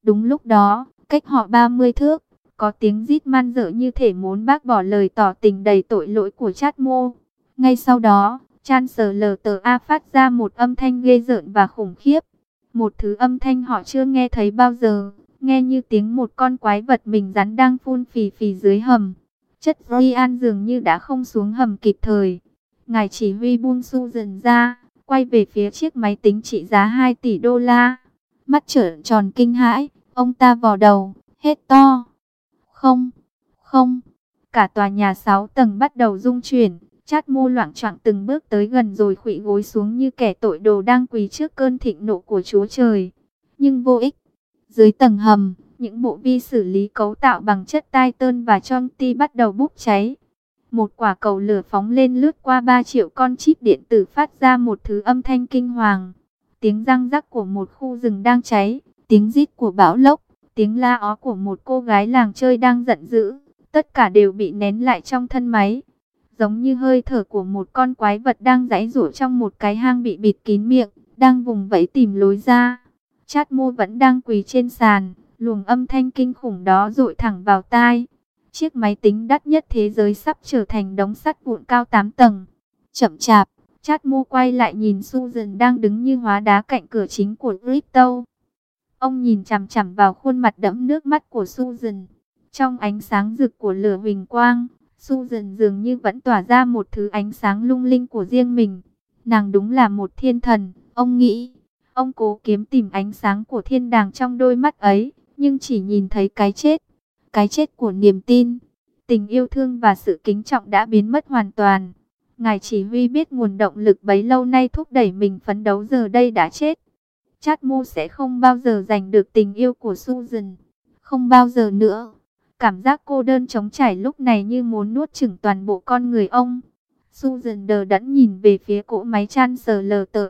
Đúng lúc đó, cách họ 30 thước, có tiếng rít man dợ như thể muốn bác bỏ lời tỏ tình đầy tội lỗi của Trát Mô. Ngay sau đó, Chancellor phát ra một âm thanh ghê rợn và khủng khiếp. Một thứ âm thanh họ chưa nghe thấy bao giờ, nghe như tiếng một con quái vật mình rắn đang phun phì phì dưới hầm. Chất Ryan dường như đã không xuống hầm kịp thời. Ngài chỉ huy buông Susan ra, quay về phía chiếc máy tính trị giá 2 tỷ đô la. Mắt trợn tròn kinh hãi, ông ta vò đầu, hét to. Không, không, cả tòa nhà 6 tầng bắt đầu rung chuyển. Trát Mô loạng choạng từng bước tới gần rồi khuỵu gối xuống như kẻ tội đồ đang quỳ trước cơn thịnh nộ của Chúa Trời. Nhưng vô ích. Dưới tầng hầm, những bộ vi xử lý cấu tạo bằng chất Titan và Chongqing bắt đầu bốc cháy. Một quả cầu lửa phóng lên lướt qua 3 triệu con chip điện tử phát ra một thứ âm thanh kinh hoàng. Tiếng răng rắc của một khu rừng đang cháy, tiếng rít của bão lốc, tiếng la ó của một cô gái làng chơi đang giận dữ. Tất cả đều bị nén lại trong thân máy. Giống như hơi thở của một con quái vật đang giãy giụa trong một cái hang bị bịt kín miệng, đang vùng vẫy tìm lối ra. Trát Mô vẫn đang quỳ trên sàn, luồng âm thanh kinh khủng đó dội thẳng vào tai. Chiếc máy tính đắt nhất thế giới sắp trở thành đống sắt vụn cao 8 tầng. Chậm chạp, Trát Mô quay lại nhìn Susan đang đứng như hóa đá cạnh cửa chính của Crypto. Ông nhìn chằm chằm vào khuôn mặt đẫm nước mắt của Susan. Trong ánh sáng rực của lửa huỳnh quang, Susan dường như vẫn tỏa ra một thứ ánh sáng lung linh của riêng mình. Nàng đúng là một thiên thần, ông nghĩ. Ông cố kiếm tìm ánh sáng của thiên đàng trong đôi mắt ấy, nhưng chỉ nhìn thấy cái chết. Cái chết của niềm tin, tình yêu thương và sự kính trọng đã biến mất hoàn toàn. Ngài chỉ huy biết nguồn động lực bấy lâu nay thúc đẩy mình phấn đấu giờ đây đã chết. Trát Mô sẽ không bao giờ giành được tình yêu của Susan. Không bao giờ nữa. Cảm giác cô đơn trống trải lúc này như muốn nuốt chửng toàn bộ con người ông. Susan đờ đẫn nhìn về phía cỗ máy Chancellor.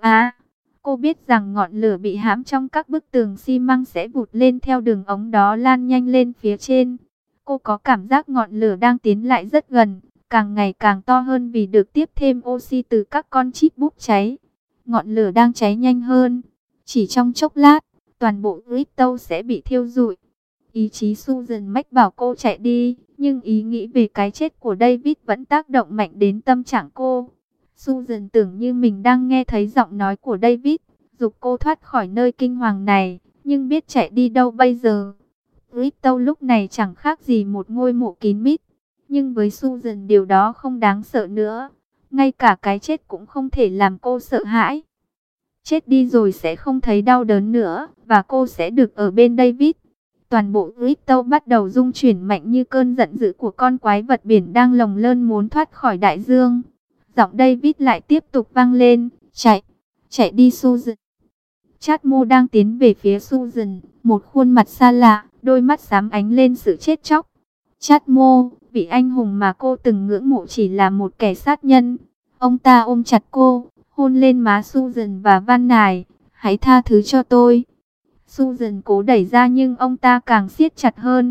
Cô biết rằng ngọn lửa bị hãm trong các bức tường xi măng sẽ vụt lên theo đường ống đó lan nhanh lên phía trên. Cô có cảm giác ngọn lửa đang tiến lại rất gần, càng ngày càng to hơn vì được tiếp thêm oxy từ các con chip bốc cháy. Ngọn lửa đang cháy nhanh hơn. Chỉ trong chốc lát, toàn bộ Crypto sẽ bị thiêu rụi. Ý chí Susan mách bảo cô chạy đi, nhưng ý nghĩ về cái chết của David vẫn tác động mạnh đến tâm trạng cô. Susan tưởng như mình đang nghe thấy giọng nói của David, giục cô thoát khỏi nơi kinh hoàng này, nhưng biết chạy đi đâu bây giờ. Crypto lúc này chẳng khác gì một ngôi mộ kín mít, nhưng với Susan điều đó không đáng sợ nữa. Ngay cả cái chết cũng không thể làm cô sợ hãi. Chết đi rồi sẽ không thấy đau đớn nữa, và cô sẽ được ở bên David. Toàn bộ Crypto bắt đầu rung chuyển mạnh như cơn giận dữ của con quái vật biển đang lồng lơn muốn thoát khỏi đại dương. Giọng David lại tiếp tục vang lên, chạy đi Susan. Trát Mô đang tiến về phía Susan, một khuôn mặt xa lạ, đôi mắt xám ánh lên sự chết chóc. Trát Mô, vị anh hùng mà cô từng ngưỡng mộ chỉ là một kẻ sát nhân. Ông ta ôm chặt cô, hôn lên má Susan và van nài, hãy tha thứ cho tôi. Susan cố đẩy ra nhưng ông ta càng siết chặt hơn.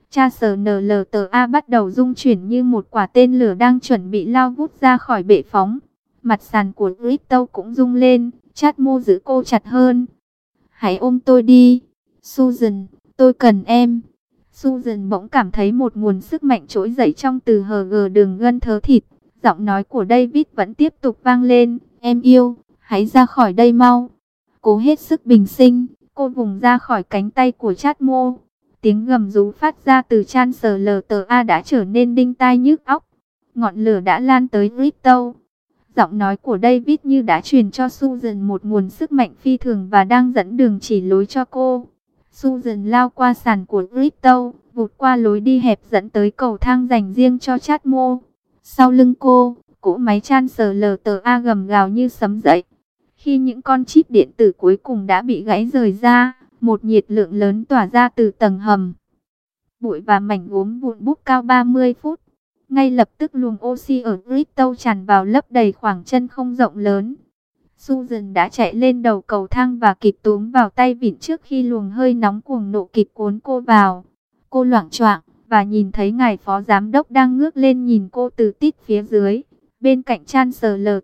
Chancellor bắt đầu rung chuyển như một quả tên lửa đang chuẩn bị lao vút ra khỏi bệ phóng. Mặt sàn của Crypto cũng rung lên, Trát Mô giữ cô chặt hơn. Hãy ôm tôi đi, Susan, tôi cần em. Susan bỗng cảm thấy một nguồn sức mạnh trỗi dậy trong từ hờ đường gân thớ thịt. Giọng nói của David vẫn tiếp tục vang lên, em yêu, hãy ra khỏi đây mau. Cố hết sức bình sinh, cô vùng ra khỏi cánh tay của Trát Mô. Tiếng gầm rú phát ra từ Chancellor đã trở nên đinh tai nhức óc. Ngọn lửa đã lan tới Crypto. Giọng nói của David như đã truyền cho Susan một nguồn sức mạnh phi thường và đang dẫn đường chỉ lối cho cô. Susan lao qua sàn của Crypto, vụt qua lối đi hẹp dẫn tới cầu thang dành riêng cho Trát Mô. Sau lưng cô, cỗ máy Chancellor gầm gào như sấm dậy. Khi những con chip điện tử cuối cùng đã bị gãy rời ra, một nhiệt lượng lớn tỏa ra từ tầng hầm. Bụi và mảnh gốm vụn bốc cao 30 phút. Ngay lập tức luồng oxy ở Crypto tràn vào lấp đầy khoảng chân không rộng lớn. Susan đã chạy lên đầu cầu thang và kịp túm vào tay vịn trước khi luồng hơi nóng cuồng nộ kịp cuốn cô vào. Cô loạng choạng và nhìn thấy ngài phó giám đốc đang ngước lên nhìn cô từ tít phía dưới, bên cạnh Chancellor.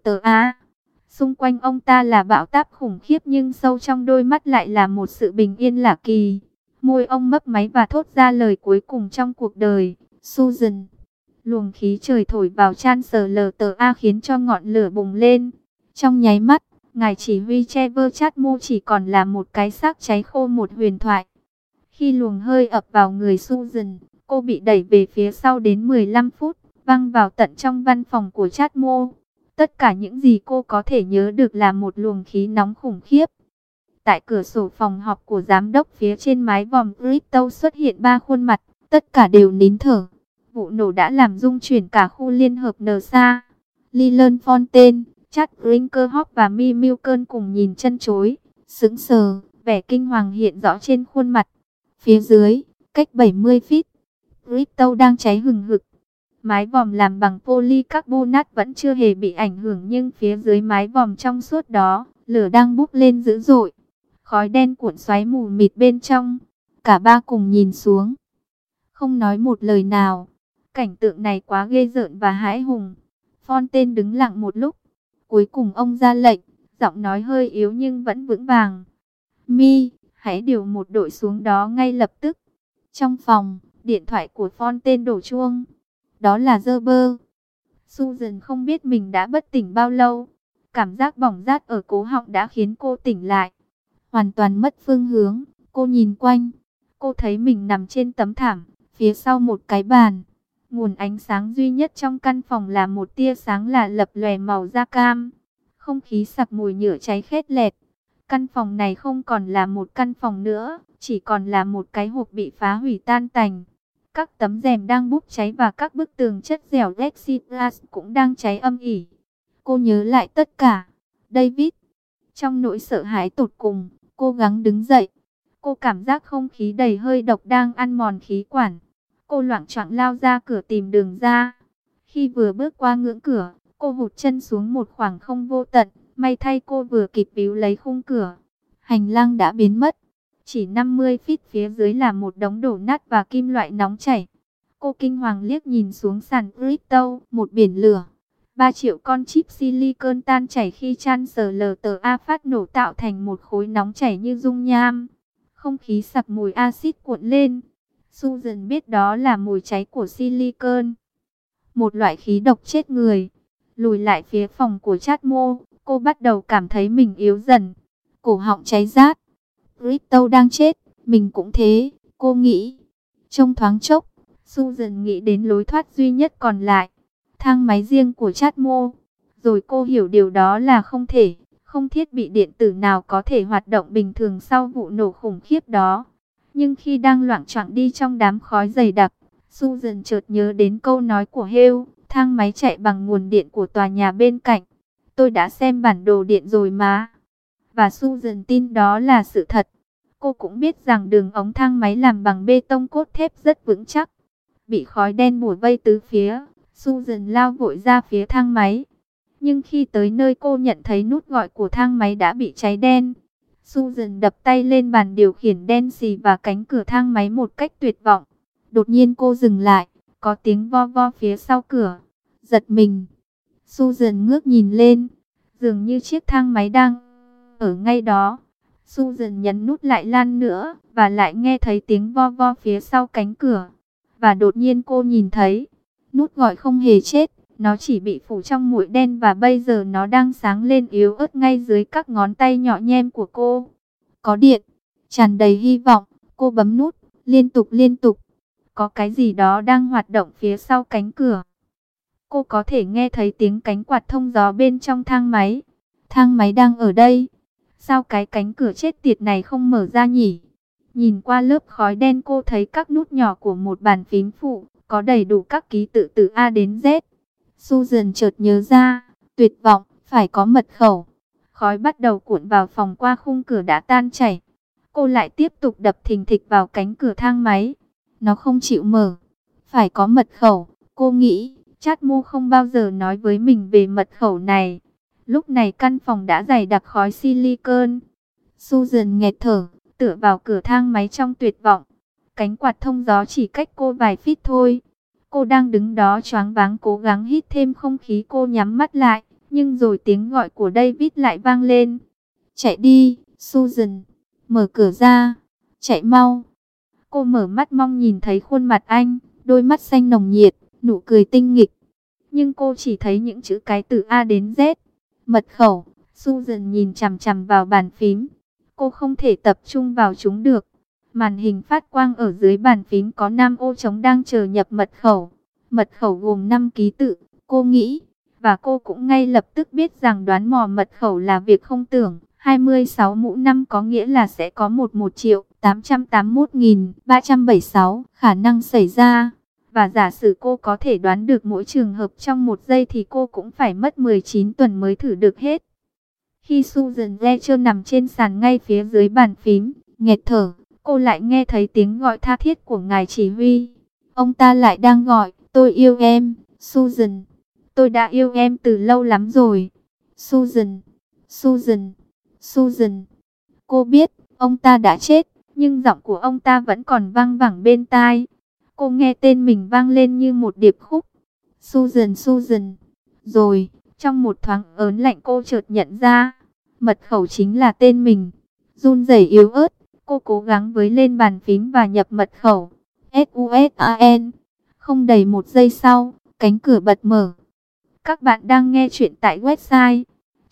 Xung quanh ông ta là bão táp khủng khiếp nhưng sâu trong đôi mắt lại là một sự bình yên lạ kỳ. Môi ông mấp máy và thốt ra lời cuối cùng trong cuộc đời. Susan. Luồng khí trời thổi vào Chancellor khiến cho ngọn lửa bùng lên. Trong nháy mắt, ngài chỉ huy Trevor Chatmo chỉ còn là một cái xác cháy khô, một huyền thoại. Khi luồng hơi ập vào người Susan, cô bị đẩy về phía sau đến 15 phút, văng vào tận trong văn phòng của Chatmo. Tất cả những gì cô có thể nhớ được là một luồng khí nóng khủng khiếp. Tại cửa sổ phòng họp của giám đốc phía trên mái vòm Crypto xuất hiện 3 khuôn mặt, tất cả đều nín thở. Vụ nổ đã làm rung chuyển cả khu liên hợp NASA. Leland Fontaine, Chad Brinkerhoff và Mi Milken cùng nhìn chân chối, sững sờ, vẻ kinh hoàng hiện rõ trên khuôn mặt. Phía dưới, cách 70 feet, Crypto đang cháy hừng hực. Mái vòm làm bằng polycarbonate vẫn chưa hề bị ảnh hưởng, nhưng phía dưới mái vòm trong suốt đó, lửa đang bốc lên dữ dội. Khói đen cuộn xoáy mù mịt bên trong. Cả ba cùng nhìn xuống, không nói một lời nào. Cảnh tượng này quá ghê rợn và hãi hùng. Fontaine đứng lặng một lúc. Cuối cùng ông ra lệnh, giọng nói hơi yếu nhưng vẫn vững vàng. Mi, hãy điều một đội xuống đó ngay lập tức. Trong phòng, điện thoại của Fontaine đổ chuông. Đó là Gerber. Susan không biết mình đã bất tỉnh bao lâu. Cảm giác bỏng rát ở cổ họng đã khiến cô tỉnh lại. Hoàn toàn mất phương hướng, cô nhìn quanh. Cô thấy mình nằm trên tấm thảm, phía sau một cái bàn. Nguồn ánh sáng duy nhất trong căn phòng là một tia sáng lạ lập lòe màu da cam. Không khí sặc mùi nhựa cháy khét lẹt. Căn phòng này không còn là một căn phòng nữa, chỉ còn là một cái hộp bị phá hủy tan tành. Các tấm rèm đang bốc cháy và các bức tường chất dẻo plexiglass cũng đang cháy âm ỉ. Cô nhớ lại tất cả. David. Trong nỗi sợ hãi tột cùng, cố gắng đứng dậy. Cô cảm giác không khí đầy hơi độc đang ăn mòn khí quản. Cô loạng choạng lao ra cửa tìm đường ra. Khi vừa bước qua ngưỡng cửa, cô hụt chân xuống một khoảng không vô tận. May thay cô vừa kịp víu lấy khung cửa. Hành lang đã biến mất. Chỉ 50 feet phía dưới là một đống đổ nát và kim loại nóng chảy. Cô kinh hoàng liếc nhìn xuống sàn crypto, một biển lửa. 3 triệu con chip silicon tan chảy khi Chancellor phát nổ tạo thành một khối nóng chảy như dung nham. Không khí sặc mùi axit cuộn lên. Susan biết đó là mùi cháy của silicon, một loại khí độc chết người. Lùi lại phía phòng của Chatmo, cô bắt đầu cảm thấy mình yếu dần. Cổ họng cháy rát. Crypto đang chết, mình cũng thế, cô nghĩ. Trong thoáng chốc, Susan nghĩ đến lối thoát duy nhất còn lại. Thang máy riêng của Chatmo. Rồi cô hiểu điều đó là không thể. Không thiết bị điện tử nào có thể hoạt động bình thường sau vụ nổ khủng khiếp đó. Nhưng khi đang loạng choạng đi trong đám khói dày đặc, Susan chợt nhớ đến câu nói của Hale, thang máy chạy bằng nguồn điện của tòa nhà bên cạnh. Tôi đã xem bản đồ điện rồi mà. Và Susan tin đó là sự thật. Cô cũng biết rằng đường ống thang máy làm bằng bê tông cốt thép rất vững chắc. Bị khói đen bủa vây tứ phía, Susan lao vội ra phía thang máy. Nhưng khi tới nơi, cô nhận thấy nút gọi của thang máy đã bị cháy đen. Susan đập tay lên bàn điều khiển đen xì và cánh cửa thang máy một cách tuyệt vọng. Đột nhiên cô dừng lại, có tiếng vo vo phía sau cửa. Giật mình, Susan ngước nhìn lên, dường như chiếc thang máy đang ở ngay đó. Susan nhấn nút lại lan nữa và lại nghe thấy tiếng vo vo phía sau cánh cửa. Và đột nhiên cô nhìn thấy, nút gọi không hề chết, nó chỉ bị phủ trong bụi đen và bây giờ nó đang sáng lên yếu ớt ngay dưới các ngón tay nhỏ nhem của cô. Có điện, tràn đầy hy vọng, cô bấm nút, liên tục. Có cái gì đó đang hoạt động phía sau cánh cửa. Cô có thể nghe thấy tiếng cánh quạt thông gió bên trong thang máy. Thang máy đang ở đây. Sao cái cánh cửa chết tiệt này không mở ra nhỉ? Nhìn qua lớp khói đen, cô thấy các nút nhỏ của một bàn phím phụ, có đầy đủ các ký tự từ A đến Z. Susan chợt nhớ ra, tuyệt vọng, phải có mật khẩu. Khói bắt đầu cuộn vào phòng qua khung cửa đã tan chảy. Cô lại tiếp tục đập thình thịch vào cánh cửa thang máy. Nó không chịu mở. Phải có mật khẩu, cô nghĩ. Chatmo không bao giờ nói với mình về mật khẩu này. Lúc này căn phòng đã dày đặc khói silicon. Susan nghẹt thở, tựa vào cửa thang máy trong tuyệt vọng. Cánh quạt thông gió chỉ cách cô vài feet thôi. Cô đang đứng đó choáng váng cố gắng hít thêm không khí. Cô nhắm mắt lại, nhưng rồi tiếng gọi của David lại vang lên. Chạy đi, Susan. Mở cửa ra. Chạy mau. Cô mở mắt mong nhìn thấy khuôn mặt anh, đôi mắt xanh nồng nhiệt, nụ cười tinh nghịch. Nhưng cô chỉ thấy những chữ cái từ A đến Z. Mật khẩu. Susan nhìn chằm chằm vào bàn phím. Cô không thể tập trung vào chúng được. Màn hình phát quang ở dưới bàn phím có 5 ô trống đang chờ nhập mật khẩu. Mật khẩu gồm 5 ký tự, cô nghĩ. Và cô cũng ngay lập tức biết rằng đoán mò mật khẩu là việc không tưởng. 26 mũ 5 có nghĩa là sẽ có 11.881.376 khả năng xảy ra. Và giả sử cô có thể đoán được mỗi trường hợp trong 1 giây thì cô cũng phải mất 19 tuần mới thử được hết. Khi Susan Fletcher nằm trên sàn ngay phía dưới bàn phím, nghẹt thở, cô lại nghe thấy tiếng gọi tha thiết của ngài chỉ huy. Ông ta lại đang gọi, tôi yêu em, Susan. Tôi đã yêu em từ lâu lắm rồi. Susan, Susan, Susan. Cô biết, ông ta đã chết, nhưng giọng của ông ta vẫn còn vang vẳng bên tai. Cô nghe tên mình vang lên như một điệp khúc. Susan, Susan. Rồi, trong một thoáng ớn lạnh cô chợt nhận ra, mật khẩu chính là tên mình. Run rẩy yếu ớt, cô cố gắng với lên bàn phím và nhập mật khẩu. SUSAN. Không đầy 1 giây sau, cánh cửa bật mở. Các bạn đang nghe chuyện tại website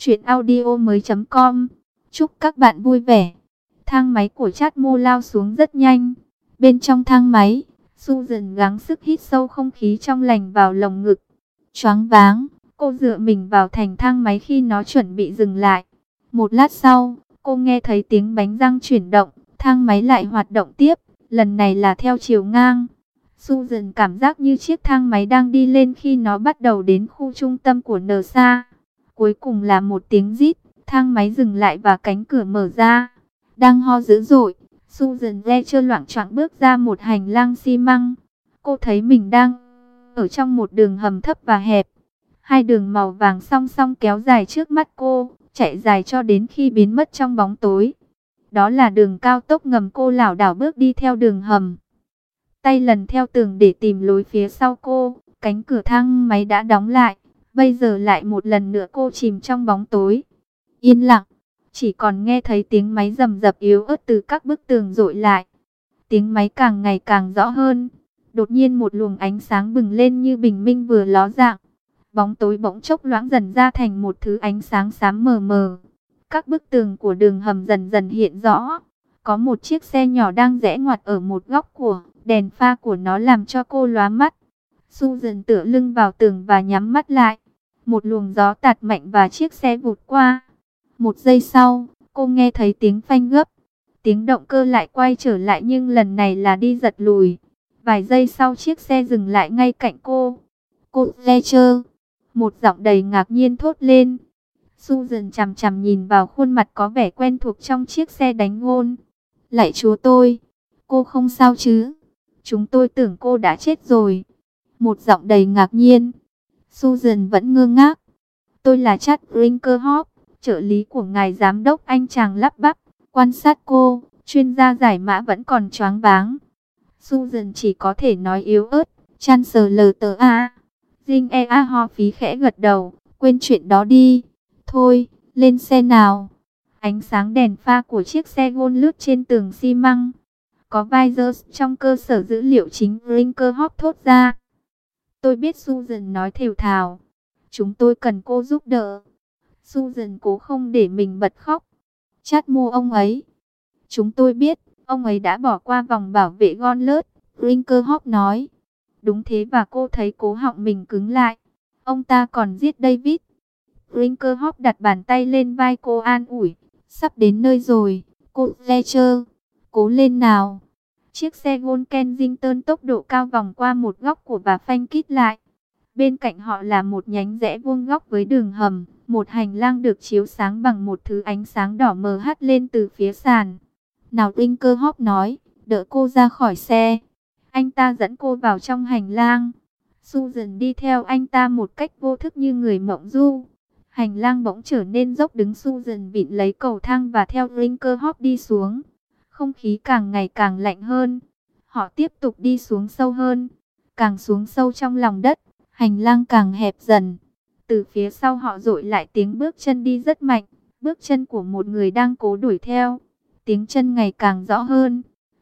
chuyenaudio.com. Chúc các bạn vui vẻ. Thang máy của Chatmo lao xuống rất nhanh. Bên trong thang máy, Susan gắng sức hít sâu không khí trong lành vào lồng ngực. Choáng váng, cô dựa mình vào thành thang máy khi nó chuẩn bị dừng lại. Một lát sau, cô nghe thấy tiếng bánh răng chuyển động, thang máy lại hoạt động tiếp, lần này là theo chiều ngang. Susan cảm giác như chiếc thang máy đang đi lên khi nó bắt đầu đến khu trung tâm của NASA. Cuối cùng là một tiếng rít, thang máy dừng lại và cánh cửa mở ra. Đang ho dữ dội, Susan Fletcher loạng choạng bước ra một hành lang xi măng. Cô thấy mình đang ở trong một đường hầm thấp và hẹp. 2 đường màu vàng song song kéo dài trước mắt cô, chạy dài cho đến khi biến mất trong bóng tối. Đó là đường cao tốc ngầm. Cô lảo đảo bước đi theo đường hầm, tay lần theo tường để tìm lối phía sau cô. Cánh cửa thang máy đã đóng lại. Bây giờ lại một lần nữa cô chìm trong bóng tối. Yên lặng, chỉ còn nghe thấy tiếng máy rầm rập yếu ớt từ các bức tường dội lại. Tiếng máy càng ngày càng rõ hơn. Đột nhiên một luồng ánh sáng bừng lên như bình minh vừa ló dạng. Bóng tối bỗng chốc loãng dần ra thành một thứ ánh sáng xám mờ mờ. Các bức tường của đường hầm dần dần hiện rõ. Có một chiếc xe nhỏ đang rẽ ngoặt ở một góc của đèn pha của nó làm cho cô lóa mắt. Susan tựa lưng vào tường và nhắm mắt lại. Một luồng gió tạt mạnh và chiếc xe vụt qua. 1 giây sau, cô nghe thấy tiếng phanh gấp. Tiếng động cơ lại quay trở lại nhưng lần này là đi giật lùi. Vài giây sau chiếc xe dừng lại ngay cạnh cô. Cô Fletcher. Một giọng đầy ngạc nhiên thốt lên. Susan chằm chằm nhìn vào khuôn mặt có vẻ quen thuộc trong chiếc xe đánh gôn. Lạy Chúa tôi, cô không sao chứ? Chúng tôi tưởng cô đã chết rồi. Một giọng đầy ngạc nhiên. Susan vẫn ngơ ngác. Tôi là Chad Brinkerhoff, trợ lý của ngài giám đốc. Anh chàng lắp bắp, quan sát cô. Chuyên gia giải mã vẫn còn choáng váng. Susan chỉ có thể nói yếu ớt. Chancellor. Dinh Ea ho phí khẽ gật đầu. Quên chuyện đó đi. Thôi, lên xe nào. Ánh sáng đèn pha của chiếc xe gôn lướt trên tường xi măng. Có visors trong cơ sở dữ liệu chính. Brinkerhoff thốt ra. Tôi biết, Susan nói thều thào. Chúng tôi cần cô giúp đỡ. Susan cố không để mình bật khóc. Chatmo ông ấy. Chúng tôi biết, ông ấy đã bỏ qua vòng bảo vệ Gauntlet. Brinkerhoff nói. Đúng thế, và cô thấy cố họng mình cứng lại. Ông ta còn giết David. Brinkerhoff đặt bàn tay lên vai cô an ủi. Sắp đến nơi rồi, cô Fletcher. Cố lên nào. Chiếc xe Gold Kensington tốc độ cao vòng qua một góc của và phanh kít lại. Bên cạnh họ là một nhánh rẽ vuông góc với đường hầm. Một hành lang được chiếu sáng bằng một thứ ánh sáng đỏ mờ hắt lên từ phía sàn. Nào, Brinkerhoff nói, đỡ cô ra khỏi xe. Anh ta dẫn cô vào trong hành lang. Susan đi theo anh ta một cách vô thức như người mộng du. Hành lang bỗng trở nên dốc đứng. Susan vịn lấy cầu thang và theo Brinkerhoff đi xuống. Không khí càng ngày càng lạnh hơn. Họ tiếp tục đi xuống sâu hơn. Càng xuống sâu trong lòng đất, hành lang càng hẹp dần. Từ phía sau họ dội lại tiếng bước chân đi rất mạnh. Bước chân của một người đang cố đuổi theo. Tiếng chân ngày càng rõ hơn.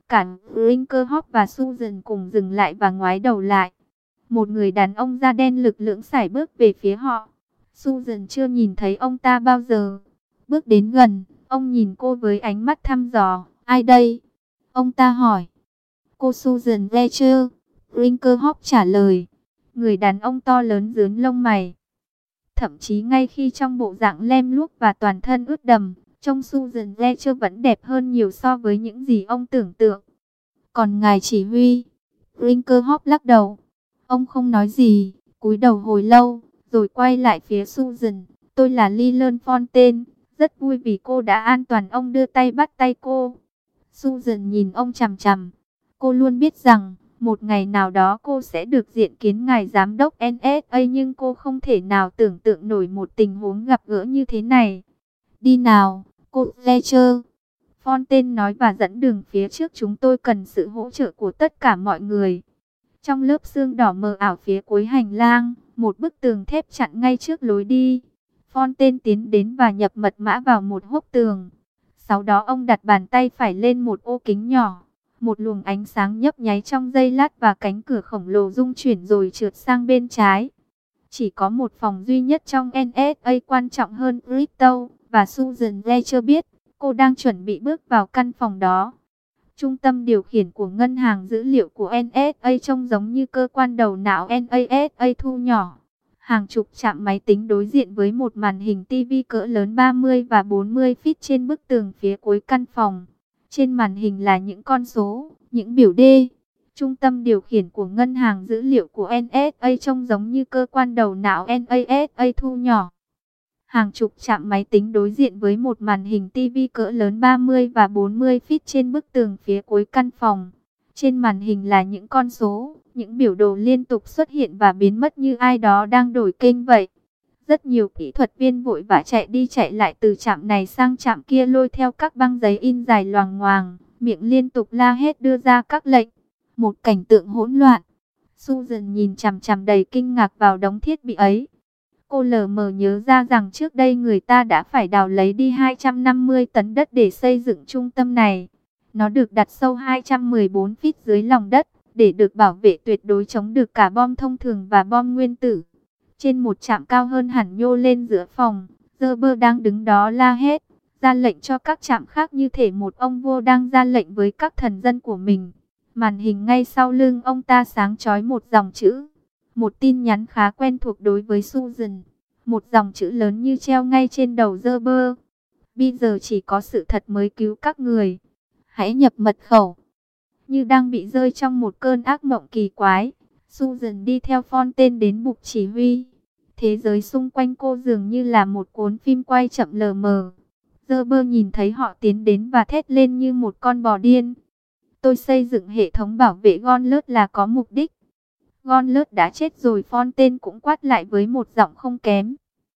Cả Brinkerhoff và Susan cùng dừng lại và ngoái đầu lại. Một người đàn ông da đen lực lưỡng sải bước về phía họ. Susan chưa nhìn thấy ông ta bao giờ. Bước đến gần, ông nhìn cô với ánh mắt thăm dò. Ai đây? Ông ta hỏi. Cô Susan Fletcher. Brinkerhoff trả lời. Người đàn ông to lớn rướn lông mày. Thậm chí ngay khi trong bộ dạng lem luốc và toàn thân ướt đầm, trông Susan Fletcher vẫn đẹp hơn nhiều so với những gì ông tưởng tượng. Còn ngài chỉ huy? Brinkerhoff lắc đầu. Ông không nói gì, cúi đầu hồi lâu, rồi quay lại phía Susan. Tôi là Leland Fontaine, rất vui vì cô đã an toàn. Ông đưa tay bắt tay cô. Susan nhìn ông chằm chằm. Cô luôn biết rằng, một ngày nào đó cô sẽ được diện kiến ngài giám đốc NSA, nhưng cô không thể nào tưởng tượng nổi một tình huống gặp gỡ như thế này. Đi nào, cô Fletcher. Fontaine nói và dẫn đường phía trước. Chúng tôi cần sự hỗ trợ của tất cả mọi người. Trong lớp sương đỏ mờ ảo phía cuối hành lang, một bức tường thép chặn ngay trước lối đi. Fontaine tiến đến và nhập mật mã vào một hốc tường. Sau đó ông đặt bàn tay phải lên một ô kính nhỏ. Một luồng ánh sáng nhấp nháy trong giây lát và cánh cửa khổng lồ rung chuyển rồi trượt sang bên trái. Chỉ có một phòng duy nhất trong NSA quan trọng hơn Bristow, và Susan Fletcher biết cô đang chuẩn bị bước vào căn phòng đó. Trung tâm điều khiển của ngân hàng dữ liệu của NSA trông giống như cơ quan đầu não NASA thu nhỏ. Hàng chục trạm máy tính đối diện với một màn hình TV cỡ lớn 30 và 40 feet trên bức tường phía cuối căn phòng. Trên màn hình là những con số, những biểu đề. Trung tâm điều khiển của ngân hàng dữ liệu của NSA trông giống như cơ quan đầu não NASA thu nhỏ. Hàng chục trạm máy tính đối diện với một màn hình TV cỡ lớn 30 và 40 feet trên bức tường phía cuối căn phòng. Trên màn hình là những con số, những biểu đồ liên tục xuất hiện và biến mất như ai đó đang đổi kênh vậy. Rất nhiều kỹ thuật viên vội vã chạy đi chạy lại từ trạm này sang trạm kia, lôi theo các băng giấy in dài loằng ngoàng, miệng liên tục la hét đưa ra các lệnh. Một cảnh tượng hỗn loạn. Susan nhìn chằm chằm đầy kinh ngạc vào đống thiết bị ấy. Cô lờ mờ nhớ ra rằng trước đây người ta đã phải đào lấy đi 250 tấn đất để xây dựng trung tâm này. Nó được đặt sâu 214 feet dưới lòng đất, để được bảo vệ tuyệt đối chống được cả bom thông thường và bom nguyên tử. Trên một trạm cao hơn hẳn nhô lên giữa phòng, Gerber đang đứng đó la hét, ra lệnh cho các trạm khác như thể một ông vua đang ra lệnh với các thần dân của mình. Màn hình ngay sau lưng ông ta sáng chói một dòng chữ. Một tin nhắn khá quen thuộc đối với Susan. Một dòng chữ lớn như treo ngay trên đầu Gerber. Bây giờ chỉ có sự thật mới cứu các người. Hãy nhập mật khẩu. Như đang bị rơi trong một cơn ác mộng kỳ quái, Susan đi theo Fontaine đến bục chỉ huy. Thế giới xung quanh cô dường như là một cuốn phim quay chậm lờ mờ. Gerber nhìn thấy họ tiến đến và thét lên như một con bò điên. Tôi xây dựng hệ thống bảo vệ Gauntlet là có mục đích. Gauntlet đã chết rồi, Fontaine cũng quát lại với một giọng không kém.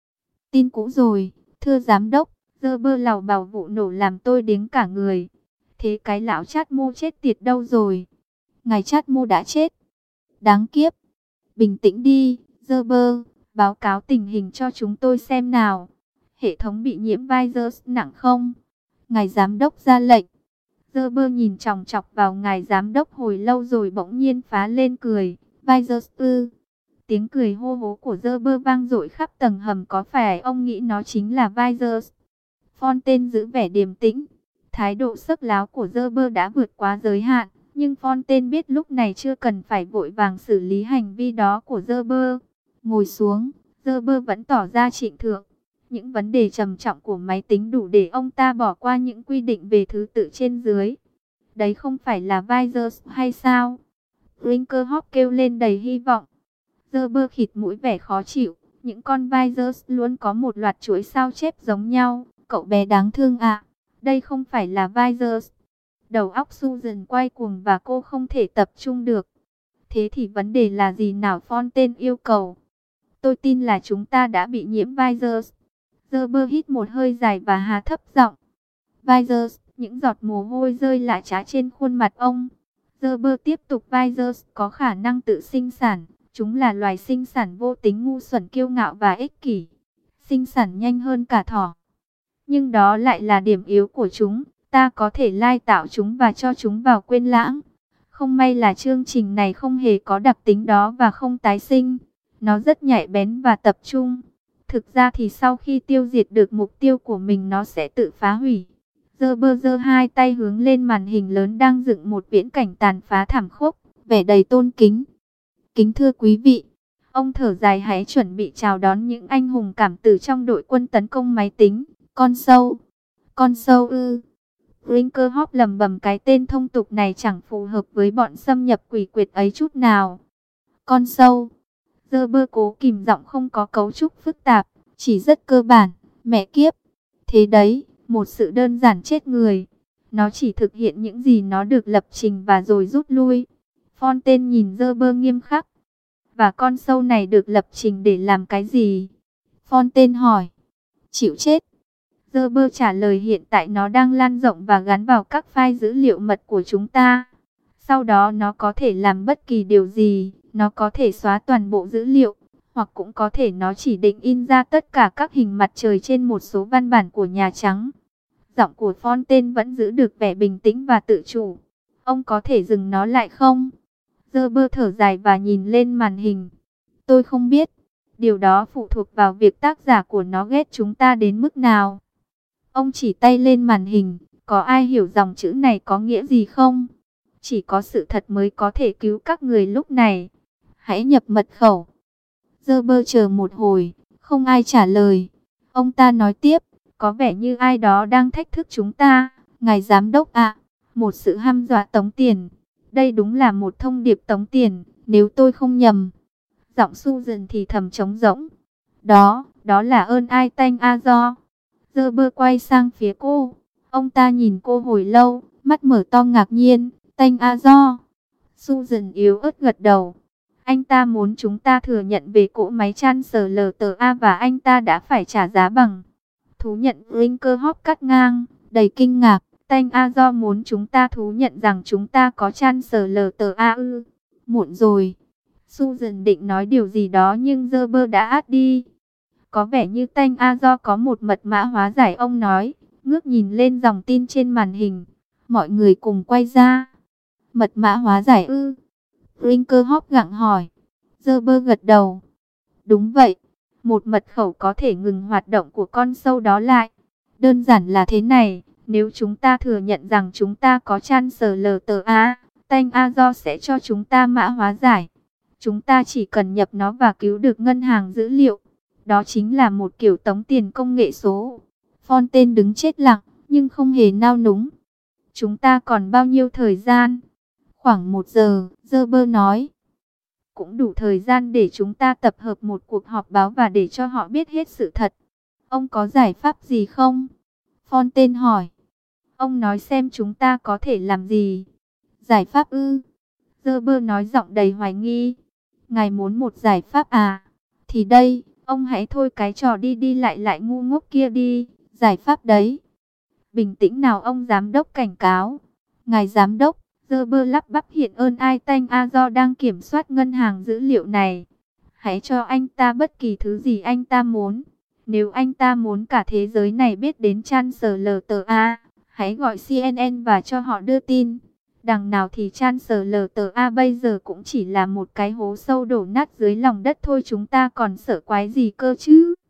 Tin cũ rồi, thưa giám đốc. Gerber lào bảo, vụ nổ làm tôi điếng cả người. Thế cái lão Chát-mô chết tiệt đâu rồi? Ngài Chát-mô đã chết. Đáng kiếp. Bình tĩnh đi, Gerber. Báo cáo tình hình cho chúng tôi xem nào. Hệ thống bị nhiễm virus nặng không? Ngài giám đốc ra lệnh. Gerber nhìn chòng chọc vào ngài giám đốc hồi lâu rồi bỗng nhiên phá lên cười. Virus ư? Tiếng cười hô hố của Gerber vang dội khắp tầng hầm. Có phải ông nghĩ nó chính là virus? Fontaine giữ vẻ điềm tĩnh. Thái độ sức láo của Gerber đã vượt quá giới hạn, nhưng Fontaine biết lúc này chưa cần phải vội vàng xử lý hành vi đó của Gerber. Ngồi xuống, Gerber vẫn tỏ ra trịnh thượng. Những vấn đề trầm trọng của máy tính đủ để ông ta bỏ qua những quy định về thứ tự trên dưới. Đấy không phải là virus hay sao? Brinkerhoff kêu lên đầy hy vọng. Gerber khịt mũi vẻ khó chịu. Những con virus luôn có một loạt chuỗi sao chép giống nhau. Cậu bé đáng thương ạ. Đây không phải là virus. Đầu óc Susan quay cuồng và cô không thể tập trung được. Thế thì vấn đề là gì nào? Fontaine yêu cầu. Tôi tin là chúng ta đã bị nhiễm virus. Gerber hít một hơi dài và hạ thấp giọng. Virus, những giọt mồ hôi rơi lã chã trên khuôn mặt ông. Gerber tiếp tục. Virus có khả năng tự sinh sản. Chúng là loài sinh sản vô tính, ngu xuẩn, kiêu ngạo và ích kỷ. Sinh sản nhanh hơn cả thỏ. Nhưng đó lại là điểm yếu của chúng. ta có thể lai tạo chúng và cho chúng vào quên lãng. Không may là chương trình này không hề có đặc tính đó và không tái sinh. Nó rất nhạy bén và tập trung. Thực ra thì sau khi tiêu diệt được mục tiêu của mình nó sẽ tự phá hủy. Gerber giơ hai tay hướng lên màn hình lớn đang dựng một viễn cảnh tàn phá thảm khốc, vẻ đầy tôn kính. Kính thưa quý vị, ông thở dài, hãy chuẩn bị chào đón những anh hùng cảm tử trong đội quân tấn công máy tính. Con sâu ư? Brinkerhoff lẩm bẩm, cái tên thông tục này chẳng phù hợp với bọn xâm nhập quỷ quyệt ấy chút nào. Con sâu. Gerber cố kìm giọng không có cấu trúc phức tạp, chỉ rất cơ bản. Mẹ kiếp. Thế đấy, một sự đơn giản chết người. Nó chỉ thực hiện những gì nó được lập trình và rồi rút lui. Fontaine nhìn Gerber nghiêm khắc. Và con sâu này được lập trình để làm cái gì? Fontaine hỏi. Chịu chết. Gerber trả lời, hiện tại nó đang lan rộng và gắn vào các file dữ liệu mật của chúng ta. Sau đó nó có thể làm bất kỳ điều gì. Nó có thể xóa toàn bộ dữ liệu, hoặc cũng có thể nó chỉ định in ra tất cả các hình mặt trời trên một số văn bản của Nhà Trắng. Giọng của Fontaine vẫn giữ được vẻ bình tĩnh và tự chủ. Ông có thể dừng nó lại không? Gerber thở dài và nhìn lên màn hình. Tôi không biết. Điều đó phụ thuộc vào việc tác giả của nó ghét chúng ta đến mức nào. Ông chỉ tay lên màn hình. Có ai hiểu dòng chữ này có nghĩa gì không? Chỉ có sự thật mới có thể cứu các người lúc này. Hãy nhập mật khẩu. Gerber chờ một hồi, không ai trả lời. Ông ta nói tiếp, có vẻ như ai đó đang thách thức chúng ta. Ngài giám đốc ạ, một sự hăm dọa tống tiền. Đây đúng là một thông điệp tống tiền, nếu tôi không nhầm. Giọng Susan thì thầm trống rỗng. Đó là ơn ai tanh Azor. Gerber quay sang phía cô. Ông ta nhìn cô hồi lâu, mắt mở to ngạc nhiên. Tanh Azor. Susan yếu ớt gật đầu. Anh ta muốn chúng ta thừa nhận về cỗ máy Chancellor và anh ta đã phải trả giá bằng. Thú nhận. Brinkerhoff cắt ngang, đầy kinh ngạc. Tanh Azor muốn chúng ta thú nhận rằng chúng ta có Chancellor ư? Muộn rồi. Susan định nói điều gì đó nhưng Gerber đã át đi. Có vẻ như Tanh Azor có một mật mã hóa giải, ông nói, ngước nhìn lên dòng tin trên màn hình. Mọi người cùng quay ra. Mật mã hóa giải ư? Brinkerhoff gặng hỏi. Gerber gật đầu. Đúng vậy. Một mật khẩu có thể ngừng hoạt động của con sâu đó lại. Đơn giản là thế này. Nếu chúng ta thừa nhận rằng chúng ta có Chancellor Tanh Azor sẽ cho chúng ta mã hóa giải. Chúng ta chỉ cần nhập nó và cứu được ngân hàng dữ liệu. Đó chính là một kiểu tống tiền công nghệ số. Fontaine đứng chết lặng, nhưng không hề nao núng. Chúng ta còn bao nhiêu thời gian? Khoảng 1 giờ, Gerber nói. Cũng đủ thời gian để chúng ta tập hợp một cuộc họp báo và để cho họ biết hết sự thật. Ông có giải pháp gì không? Fontaine hỏi. Ông nói xem chúng ta có thể làm gì? Giải pháp ư? Gerber nói giọng đầy hoài nghi. Ngài muốn một giải pháp à? Thì đây, ông hãy thôi cái trò đi đi lại lại ngu ngốc kia đi. Giải pháp đấy. Bình tĩnh nào ông giám đốc, cảnh cáo. Ngài giám đốc. Gerber lắp bắp, hiện ơn ai Tanh Azor đang kiểm soát ngân hàng dữ liệu này. Hãy cho anh ta bất kỳ thứ gì anh ta muốn. Nếu anh ta muốn cả thế giới này biết đến Chancellor hãy gọi CNN và cho họ đưa tin. Đằng nào thì Chancellor bây giờ cũng chỉ là một cái hố sâu đổ nát dưới lòng đất thôi, chúng ta còn sợ quái gì cơ chứ?